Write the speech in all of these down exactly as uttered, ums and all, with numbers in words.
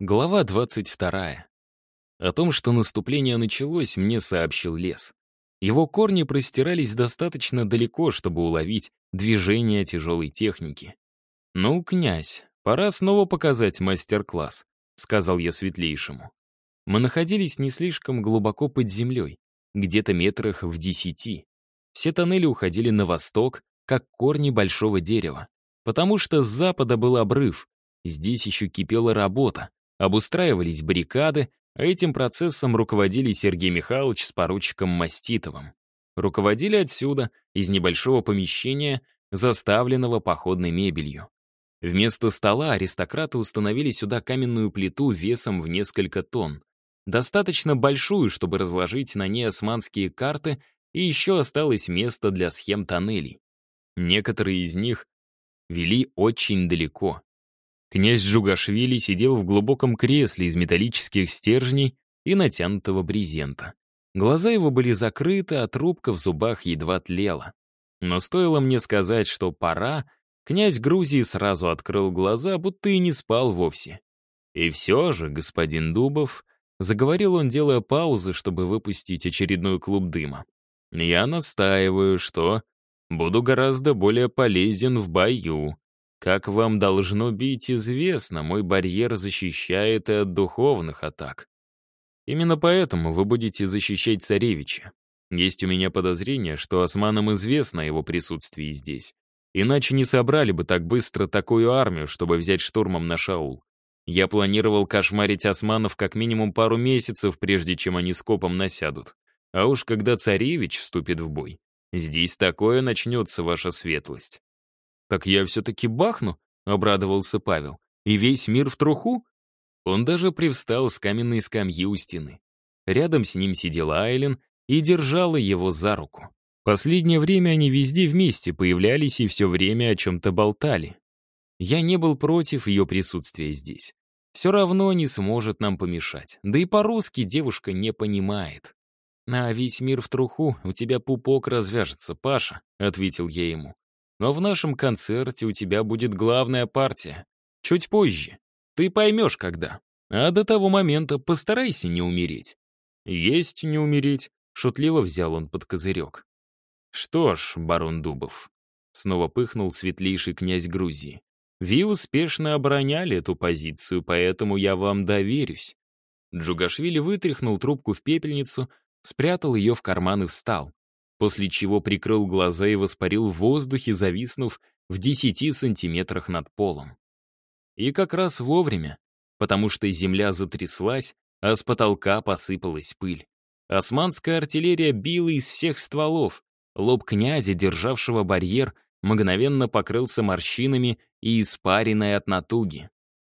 Глава двадцать вторая. О том, что наступление началось, мне сообщил лес. Его корни простирались достаточно далеко, чтобы уловить движение тяжелой техники. «Ну, князь, пора снова показать мастер-класс», — сказал я светлейшему. Мы находились не слишком глубоко под землей, где-то метрах в десяти. Все тоннели уходили на восток, как корни большого дерева, потому что с запада был обрыв. Здесь еще кипела работа. Обустраивались баррикады, а этим процессом руководили Сергей Михайлович с поручиком Маститовым. Руководили отсюда, из небольшого помещения, заставленного походной мебелью. Вместо стола аристократы установили сюда каменную плиту весом в несколько тонн, достаточно большую, чтобы разложить на ней османские карты, и еще осталось место для схем тоннелей. Некоторые из них вели очень далеко. Князь Джугашвили сидел в глубоком кресле из металлических стержней и натянутого брезента. Глаза его были закрыты, а трубка в зубах едва тлела. Но стоило мне сказать, что пора, князь Грузии сразу открыл глаза, будто и не спал вовсе. «И все же, господин Дубов», — заговорил он, делая паузы, чтобы выпустить очередной клуб дыма, «я настаиваю, что буду гораздо более полезен в бою. Как вам должно быть известно, мой барьер защищает и от духовных атак. Именно поэтому вы будете защищать царевича. Есть у меня подозрение, что османам известно о его присутствии здесь. Иначе не собрали бы так быстро такую армию, чтобы взять штурмом наш аул. Я планировал кошмарить османов как минимум пару месяцев, прежде чем они скопом насядут. А уж когда царевич вступит в бой, здесь такое начнется, ваша светлость». «Так я все-таки бахну?» — обрадовался Павел. «И весь мир в труху?» Он даже привстал с каменной скамьи у стены. Рядом с ним сидела Айлен и держала его за руку. Последнее время они везде вместе появлялись и все время о чем-то болтали. Я не был против ее присутствия здесь. Все равно не сможет нам помешать. Да и по-русски девушка не понимает. «На весь мир в труху у тебя пупок развяжется, Паша», — ответил я ему. «Но в нашем концерте у тебя будет главная партия. Чуть позже. Ты поймешь, когда. А до того момента постарайся не умереть». «Есть не умереть», — шутливо взял он под козырек. «Что ж, барон Дубов», — снова пыхнул светлейший князь Грузии, «вы успешно обороняли эту позицию, поэтому я вам доверюсь». Джугашвили вытряхнул трубку в пепельницу, спрятал ее в карман и встал, после чего прикрыл глаза и воспарил в воздухе, зависнув в десяти сантиметрах над полом. И как раз вовремя, потому что земля затряслась, а с потолка посыпалась пыль. Османская артиллерия била из всех стволов, лоб князя, державшего барьер, мгновенно покрылся морщинами и испариной от натуги.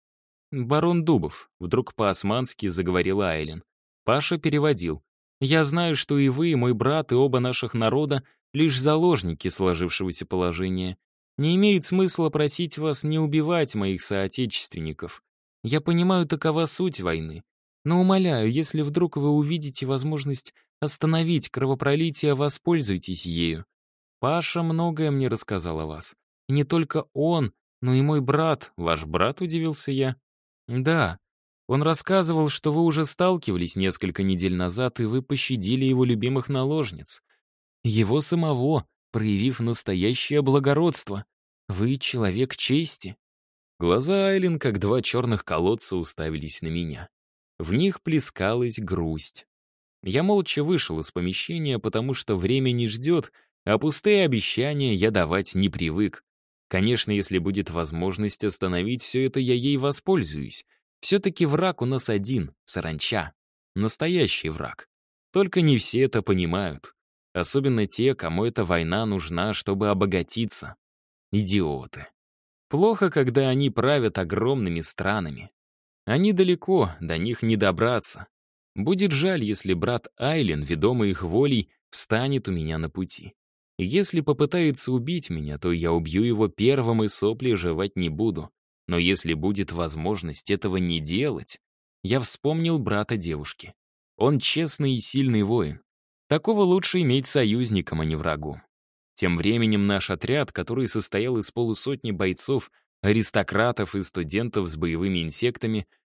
«Барон Дубов», — вдруг по-османски заговорила Айлен. Паша переводил. «Я знаю, что и вы, и мой брат, и оба наших народа — лишь заложники сложившегося положения. Не имеет смысла просить вас не убивать моих соотечественников. Я понимаю, такова суть войны. Но умоляю, если вдруг вы увидите возможность остановить кровопролитие, воспользуйтесь ею. Паша многое мне рассказал о вас. И не только он, но и мой брат. Ваш брат, удивился я? Да. Он рассказывал, что вы уже сталкивались несколько недель назад, и вы пощадили его любимых наложниц. Его самого, проявив настоящее благородство. Вы человек чести». Глаза Айлен, как два черных колодца, уставились на меня. В них плескалась грусть. Я молча вышел из помещения, потому что время не ждет, а пустые обещания я давать не привык. Конечно, если будет возможность остановить все это, я ей воспользуюсь. Все-таки враг у нас один — саранча. Настоящий враг. Только не все это понимают. Особенно те, кому эта война нужна, чтобы обогатиться. Идиоты. Плохо, когда они правят огромными странами. Они далеко, до них не добраться. Будет жаль, если брат Айлен, ведомый их волей, встанет у меня на пути. Если попытается убить меня, то я убью его первым и сопли жевать не буду. Но если будет возможность этого не делать, я вспомнил брата девушки. Он честный и сильный воин. Такого лучше иметь союзником, а не врагом. Тем временем наш отряд, который состоял из полусотни бойцов, аристократов и студентов с боевыми инсектами,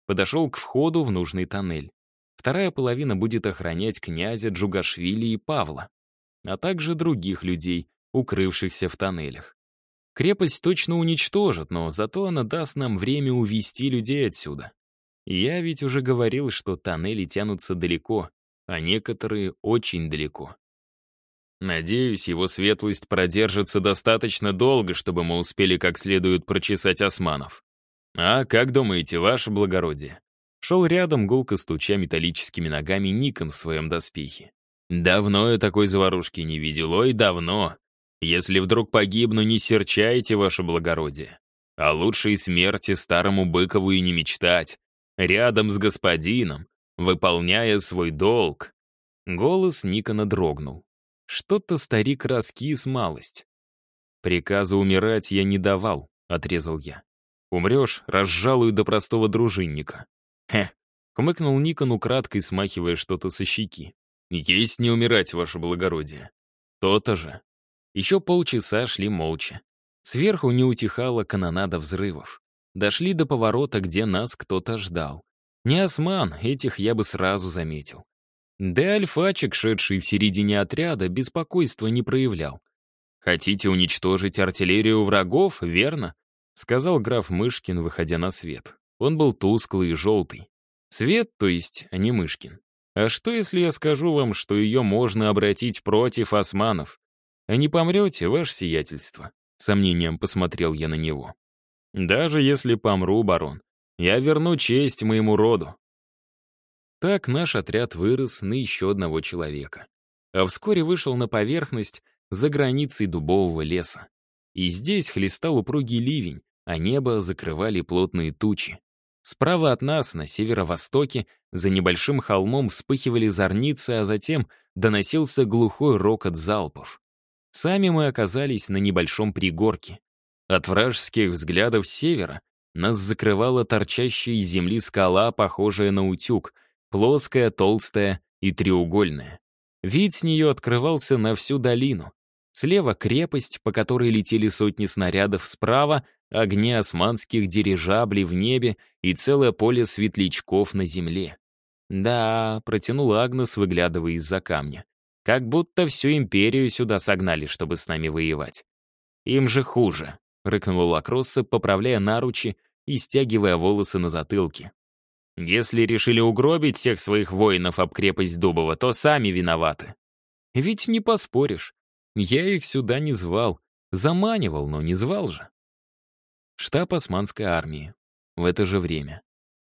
подошел к входу в нужный тоннель. Вторая половина будет охранять князя Джугашвили и Павла, а также других людей, укрывшихся в тоннелях. Крепость точно уничтожат, но зато она даст нам время увести людей отсюда. Я ведь уже говорил, что тоннели тянутся далеко, а некоторые очень далеко. Надеюсь, его светлость продержится достаточно долго, чтобы мы успели как следует прочесать османов. А как думаете, ваше благородие? Шел рядом, гулко стуча металлическими ногами, Никон в своем доспехе. Давно я такой заварушки не видел, ой, давно. Если вдруг погибну, не серчайте, ваше благородие. О лучшей смерти старому Быкову и не мечтать. Рядом с господином, выполняя свой долг. Голос Никона дрогнул. Что-то старик раскис малость. «Приказа умирать я не давал», — отрезал я. «Умрешь, разжалую до простого дружинника». «Хе», — хмыкнул Никон, украдкой смахивая что-то со щеки. «Есть не умирать, ваше благородие». «То-то же». Еще полчаса шли молча. Сверху не утихала канонада взрывов. Дошли до поворота, где нас кто-то ждал. Не осман, этих я бы сразу заметил. Да и альфачик, шедший в середине отряда, беспокойства не проявлял. «Хотите уничтожить артиллерию врагов, верно?» — сказал граф Мышкин, выходя на свет. Он был тусклый и желтый. Свет, то есть, а не Мышкин. А что, если я скажу вам, что ее можно обратить против османов? А не помрете, ваше сиятельство?» Сомнением посмотрел я на него. «Даже если помру, барон, я верну честь моему роду». Так наш отряд вырос на еще одного человека. А вскоре вышел на поверхность за границей дубового леса. И здесь хлестал упругий ливень, а небо закрывали плотные тучи. Справа от нас, на северо-востоке, за небольшим холмом вспыхивали зорницы, а затем доносился глухой рокот залпов. Сами мы оказались на небольшом пригорке. От вражеских взглядов с севера нас закрывала торчащая из земли скала, похожая на утюг, плоская, толстая и треугольная. Вид с нее открывался на всю долину. Слева крепость, по которой летели сотни снарядов, справа — огни османских дирижаблей в небе и целое поле светлячков на земле. «Да», — протянул Агнес, выглядывая из-за камня. «Как будто всю империю сюда согнали, чтобы с нами воевать». «Им же хуже», — рыкнула Лакросса, поправляя наручи и стягивая волосы на затылке. «Если решили угробить всех своих воинов об крепость Дубова, то сами виноваты». «Ведь не поспоришь. Я их сюда не звал. Заманивал, но не звал же». Штаб османской армии. В это же время.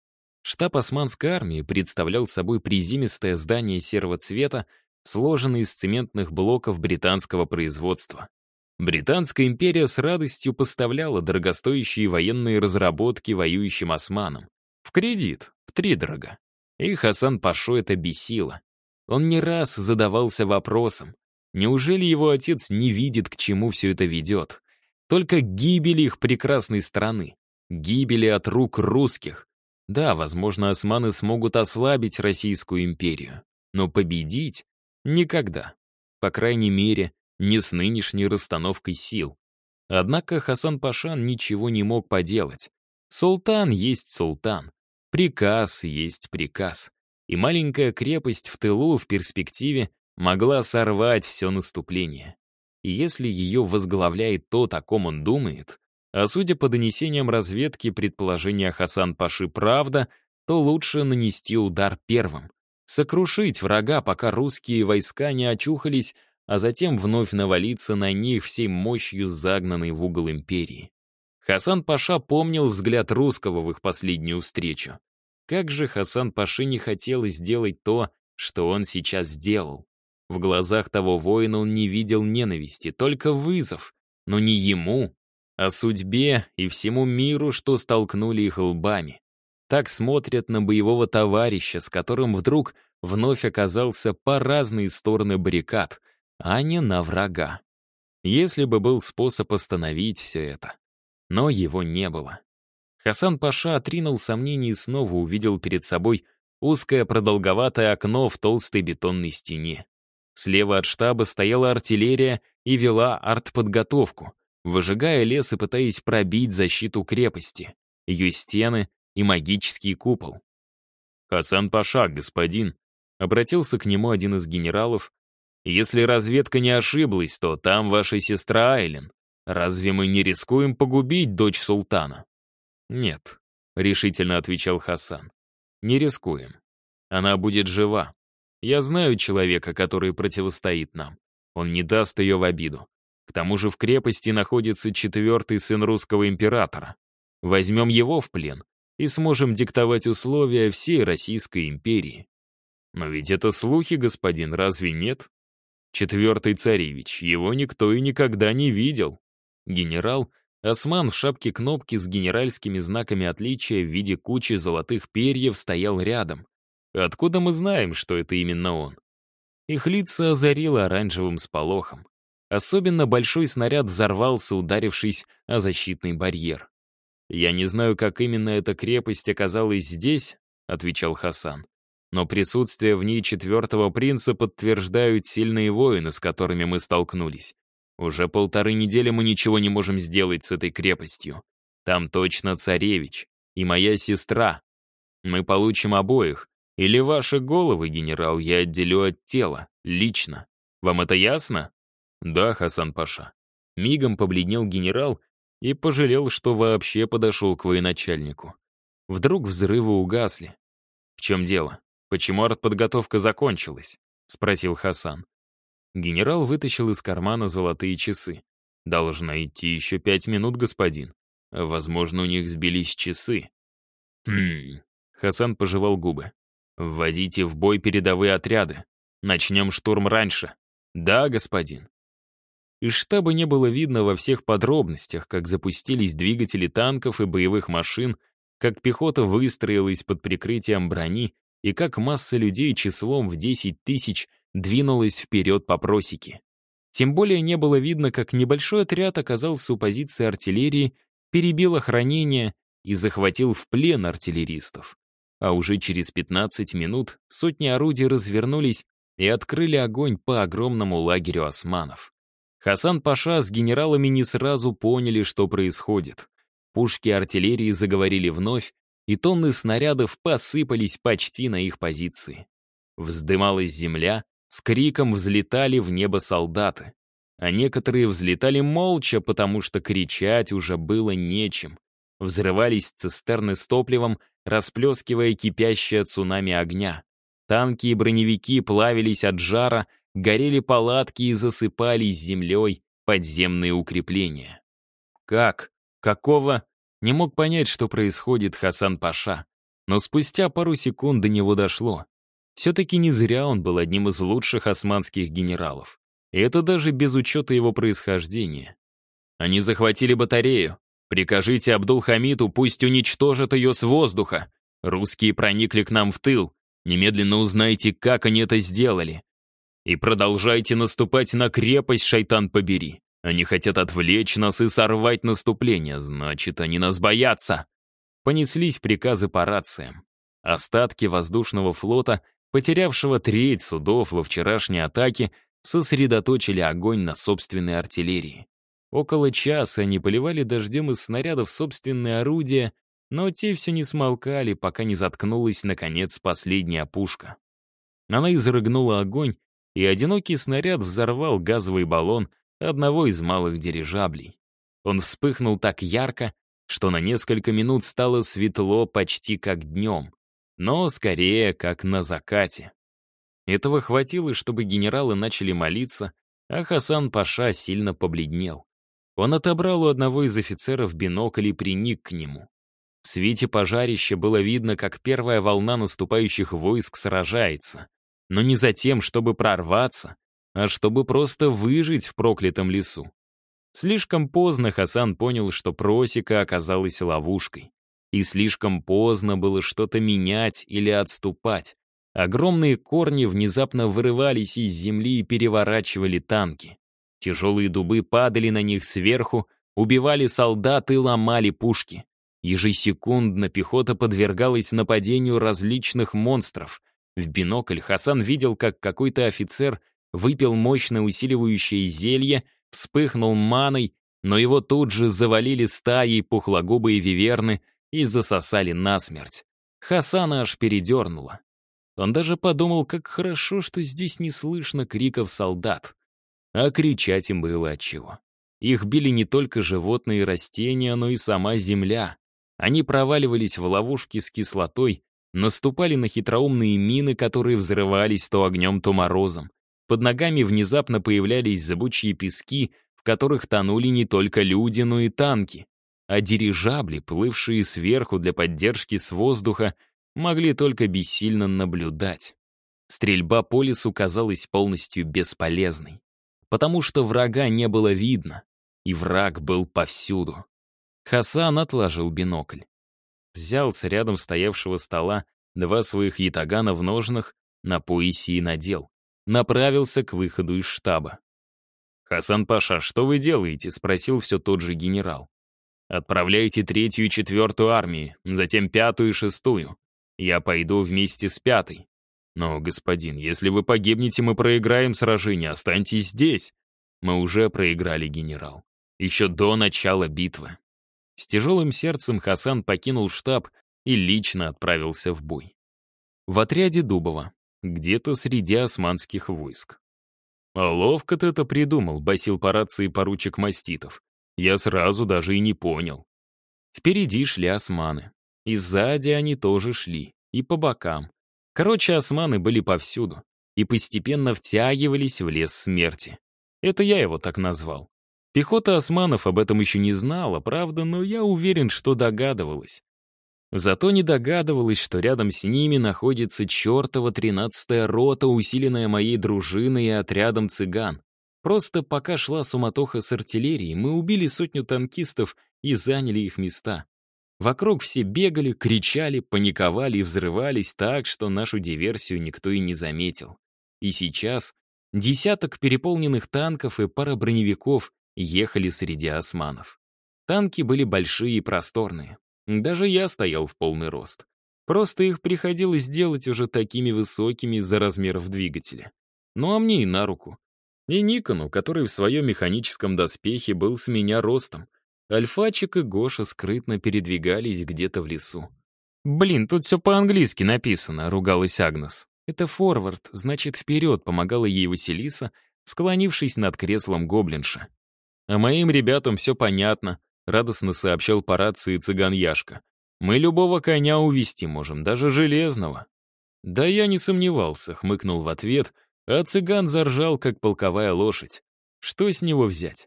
Штаб османской армии представлял собой приземистое здание серого цвета, сложенное из цементных блоков британского производства. Британская империя с радостью поставляла дорогостоящие военные разработки воюющим османам. В кредит, втридорога. И Хасан Пашу это бесило. Он не раз задавался вопросом, неужели его отец не видит, к чему все это ведет? Только к гибели их прекрасной страны, гибели от рук русских. Да, возможно, османы смогут ослабить Российскую империю, но победить — никогда. По крайней мере, не с нынешней расстановкой сил. Однако Хасан Пашан ничего не мог поделать. Султан есть султан, приказ есть приказ. И маленькая крепость в тылу в перспективе могла сорвать все наступление. И если ее возглавляет тот, о ком он думает, а судя по донесениям разведки предположения Хасан-Паши правда, то лучше нанести удар первым, сокрушить врага, пока русские войска не очухались, а затем вновь навалиться на них всей мощью загнанной в угол империи. Хасан-Паша помнил взгляд русского в их последнюю встречу. Как же Хасан-Паше не хотелось сделать то, что он сейчас сделал. В глазах того воина он не видел ненависти, только вызов, но не ему, а судьбе и всему миру, что столкнули их лбами. Так смотрят на боевого товарища, с которым вдруг вновь оказался по разные стороны баррикад, а не на врага. Если бы был способ остановить все это. Но его не было. Хасан-Паша отринул сомнения и снова увидел перед собой узкое продолговатое окно в толстой бетонной стене. Слева от штаба стояла артиллерия и вела артподготовку, выжигая лес и пытаясь пробить защиту крепости, ее стены и магический купол. «Хасан-паша, господин», — обратился к нему один из генералов, «если разведка не ошиблась, то там ваша сестра Айлен. Разве мы не рискуем погубить дочь султана?» «Нет», — решительно отвечал Хасан, «не рискуем. Она будет жива. Я знаю человека, который противостоит нам. Он не даст ее в обиду. К тому же в крепости находится четвертый сын русского императора. Возьмем его в плен и сможем диктовать условия всей Российской империи». «Но ведь это слухи, господин, разве нет? Четвертый царевич, его никто и никогда не видел». Генерал, осман в шапке кнопки с генеральскими знаками отличия в виде кучи золотых перьев, стоял рядом. Откуда мы знаем, что это именно он? Их лица озарило оранжевым сполохом. Особенно большой снаряд взорвался, ударившись о защитный барьер. «Я не знаю, как именно эта крепость оказалась здесь», — отвечал Хасан. «Но присутствие в ней четвертого принца подтверждают сильные воины, с которыми мы столкнулись. Уже полторы недели мы ничего не можем сделать с этой крепостью. Там точно царевич и моя сестра. Мы получим обоих. Или ваши головы, генерал, я отделю от тела, лично. Вам это ясно?» «Да, Хасан-паша». Мигом побледнел генерал и пожалел, что вообще подошел к военачальнику. Вдруг взрывы угасли. «В чем дело? Почему артподготовка закончилась?» — спросил Хасан. Генерал вытащил из кармана золотые часы. «Должна идти еще пять минут, господин. Возможно, у них сбились часы». «Хм...» — Хасан пожевал губы. «Вводите в бой передовые отряды. Начнем штурм раньше». «Да, господин». Из штаба не было видно во всех подробностях, как запустились двигатели танков и боевых машин, как пехота выстроилась под прикрытием брони и как масса людей числом в десять тысяч двинулась вперед по просеке. Тем более не было видно, как небольшой отряд оказался у позиции артиллерии, перебил охранение и захватил в плен артиллеристов. А уже через пятнадцать минут сотни орудий развернулись и открыли огонь по огромному лагерю османов. Хасан-паша с генералами не сразу поняли, что происходит. Пушки артиллерии заговорили вновь, и тонны снарядов посыпались почти на их позиции. Вздымалась земля, с криком взлетали в небо солдаты. А некоторые взлетали молча, потому что кричать уже было нечем. Взрывались цистерны с топливом, расплескивая кипящее цунами огня. Танки и броневики плавились от жара, горели палатки и засыпались землей подземные укрепления. Как? Какого? Не мог понять, что происходит Хасан-паша. Но спустя пару секунд до него дошло. Все-таки не зря он был одним из лучших османских генералов. И это даже без учета его происхождения. Они захватили батарею. Прикажите Абдул-Хамиду, пусть уничтожат ее с воздуха. Русские проникли к нам в тыл. Немедленно узнайте, как они это сделали. И продолжайте наступать на крепость, шайтан побери. Они хотят отвлечь нас и сорвать наступление, значит, они нас боятся. Понеслись приказы по рациям. Остатки воздушного флота, потерявшего треть судов во вчерашней атаке, сосредоточили огонь на собственной артиллерии. Около часа они поливали дождем из снарядов собственные орудия, но те все не смолкали, пока не заткнулась, наконец, последняя пушка. Она изрыгнула огонь, и одинокий снаряд взорвал газовый баллон одного из малых дирижаблей. Он вспыхнул так ярко, что на несколько минут стало светло почти как днем, но скорее как на закате. Этого хватило, чтобы генералы начали молиться, а Хасан-паша сильно побледнел. Он отобрал у одного из офицеров бинокль и приник к нему. В свете пожарища было видно, как первая волна наступающих войск сражается, но не за тем, чтобы прорваться, а чтобы просто выжить в проклятом лесу. Слишком поздно Хасан понял, что просека оказалась ловушкой. И слишком поздно было что-то менять или отступать. Огромные корни внезапно вырывались из земли и переворачивали танки. Тяжелые дубы падали на них сверху, убивали солдат и ломали пушки. Ежесекундно пехота подвергалась нападению различных монстров. В бинокль Хасан видел, как какой-то офицер выпил мощное усиливающее зелье, вспыхнул маной, но его тут же завалили стаей пухлогубые виверны, и засосали насмерть. Хасана аж передернуло. Он даже подумал, как хорошо, что здесь не слышно криков солдат. А кричать им было отчего. Их били не только животные и растения, но и сама земля. Они проваливались в ловушки с кислотой, наступали на хитроумные мины, которые взрывались то огнем, то морозом. Под ногами внезапно появлялись зыбучие пески, в которых тонули не только люди, но и танки. А дирижабли, плывшие сверху для поддержки с воздуха, могли только бессильно наблюдать. Стрельба по лесу казалась полностью бесполезной, потому что врага не было видно, и враг был повсюду. Хасан отложил бинокль. Взял с рядом стоявшего стола два своих ятагана в ножнах, на поясе и надел. Направился к выходу из штаба. «Хасан Паша, что вы делаете?» — спросил все тот же генерал. «Отправляйте третью и четвертую армии, затем пятую и шестую. Я пойду вместе с пятой. Но, господин, если вы погибнете, мы проиграем сражение, останьтесь здесь». «Мы уже проиграли, генерал. Еще до начала битвы». С тяжелым сердцем Хасан покинул штаб и лично отправился в бой. В отряде Дубова, где-то среди османских войск. «А ловко ты это придумал», — басил по рации поручик Маститов. «Я сразу даже и не понял». Впереди шли османы. И сзади они тоже шли, и по бокам. Короче, османы были повсюду и постепенно втягивались в лес смерти. Это я его так назвал. Пехота османов об этом еще не знала, правда, но я уверен, что догадывалась. Зато не догадывалась, что рядом с ними находится чертова тринадцатая рота, усиленная моей дружиной и отрядом цыган. Просто пока шла суматоха с артиллерией, мы убили сотню танкистов и заняли их места. Вокруг все бегали, кричали, паниковали и взрывались так, что нашу диверсию никто и не заметил. И сейчас десяток переполненных танков и пара броневиков ехали среди османов. Танки были большие и просторные. Даже я стоял в полный рост. Просто их приходилось делать уже такими высокими из-за размеров двигателя. Ну а мне и на руку. И Никону, который в своем механическом доспехе был с меня ростом. Альфачик и Гоша скрытно передвигались где-то в лесу. «Блин, тут все по-английски написано», — ругалась Агнес. «Это форвард, значит, вперед», — помогала ей Василиса, склонившись над креслом гоблинша. «А моим ребятам все понятно», — радостно сообщал по рации цыган Яшка. «Мы любого коня увести можем, даже железного». «Да я не сомневался», — хмыкнул в ответ, а цыган заржал, как полковая лошадь. «Что с него взять?»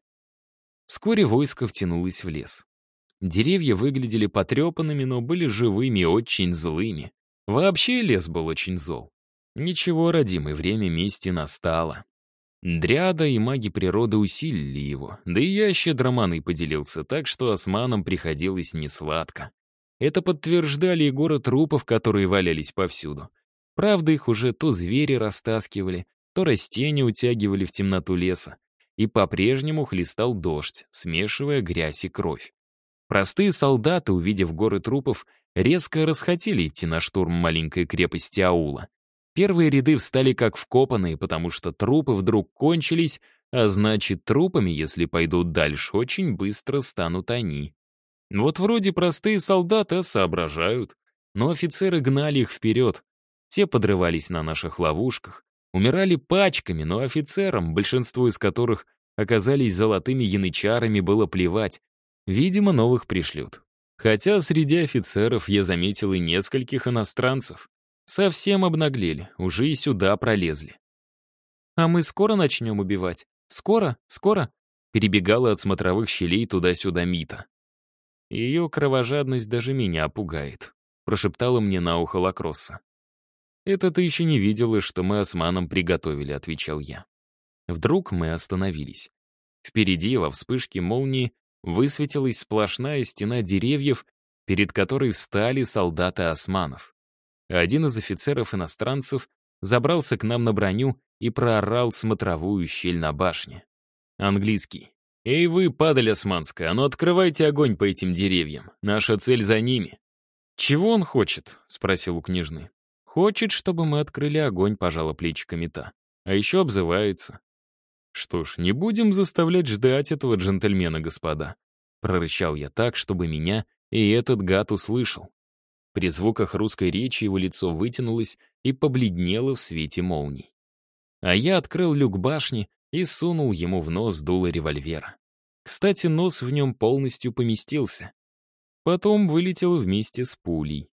Вскоре войско втянулось в лес. Деревья выглядели потрепанными, но были живыми и очень злыми. Вообще лес был очень зол. Ничего, родимый, время мести настало. Дряда и маги природы усилили его, да и я щедро маной поделился, так что османам приходилось несладко. Это подтверждали и горы трупов, которые валялись повсюду. Правда, их уже то звери растаскивали, то растения утягивали в темноту леса. И по-прежнему хлестал дождь, смешивая грязь и кровь. Простые солдаты, увидев горы трупов, резко расхотели идти на штурм маленькой крепости аула. Первые ряды встали как вкопанные, потому что трупы вдруг кончились, а значит, трупами, если пойдут дальше, очень быстро станут они. Вот вроде простые солдаты соображают, но офицеры гнали их вперед. Те подрывались на наших ловушках, умирали пачками, но офицерам, большинство из которых оказались золотыми янычарами, было плевать. Видимо, новых пришлют. Хотя среди офицеров я заметил и нескольких иностранцев. Совсем обнаглели, уже и сюда пролезли. «А мы скоро начнем убивать? Скоро? Скоро?» Перебегала от смотровых щелей туда-сюда Мита. «Ее кровожадность даже меня пугает», — прошептала мне на ухо Лакросса. «Это ты еще не видела, что мы османам приготовили», — отвечал я. Вдруг мы остановились. Впереди, во вспышке молнии, высветилась сплошная стена деревьев, перед которой встали солдаты османов. Один из офицеров-иностранцев забрался к нам на броню и проорал смотровую щель на башне. Английский. «Эй вы, падаль османская, а ну открывайте огонь по этим деревьям. Наша цель за ними». «Чего он хочет?» — спросил у княжны. «Хочет, чтобы мы открыли огонь», — пожала плечиками та. «А еще обзывается». «Что ж, не будем заставлять ждать этого джентльмена, господа», — прорычал я так, чтобы меня И этот гад услышал. При звуках русской речи его лицо вытянулось и побледнело в свете молний. А я открыл люк башни и сунул ему в нос дуло револьвера. Кстати, нос в нем полностью поместился. Потом вылетел вместе с пулей.